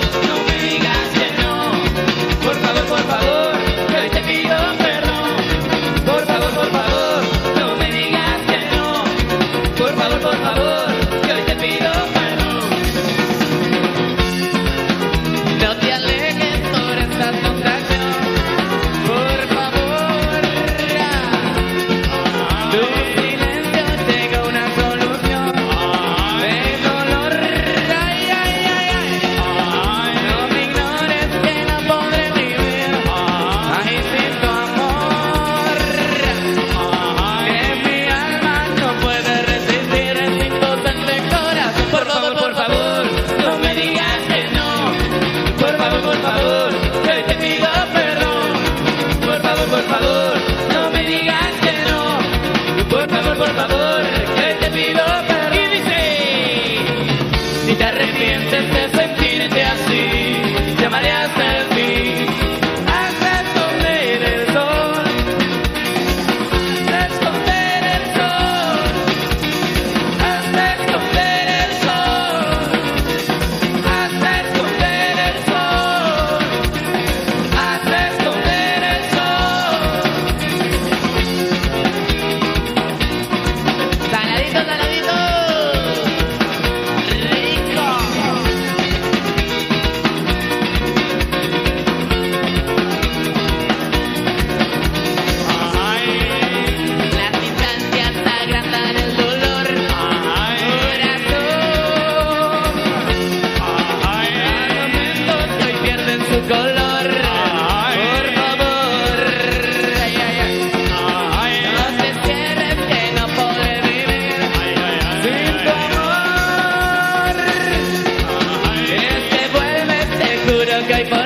no me digas que no. Por favor, que hoy te pido perdón. Por favor, no me digas que no. Por favor, que hoy te pido perdón. No te alejes por esta tentación. Por favor, tu silencio llega a una solución. De dolor, ay, ay, ay, ay. No me ignores que no podré vivir. Ay, sin tu amor. Que mi alma no puede resistir sin tu potente corazón. Por favor, no me digas que no. Por favor, que hoy te pido perdón. Por favor, no me digas que no. Por favor, que hoy te pido perdón. Y dice, si te arrepientes de sentirte así, llamaré hasta el fin, hasta esconder el sol, hasta esconder el sol, hasta esconder el sol, hasta esconder el sol, hasta esconder el sol. Saladito, saladito, rico. Las distancias agrandan el dolor. Corazón, hay momentos que hoy pierden su color. Por favor, ay, ay, ay. No te cierres que no podré vivir sin tu amor. Es que vuelves, te juro que hoy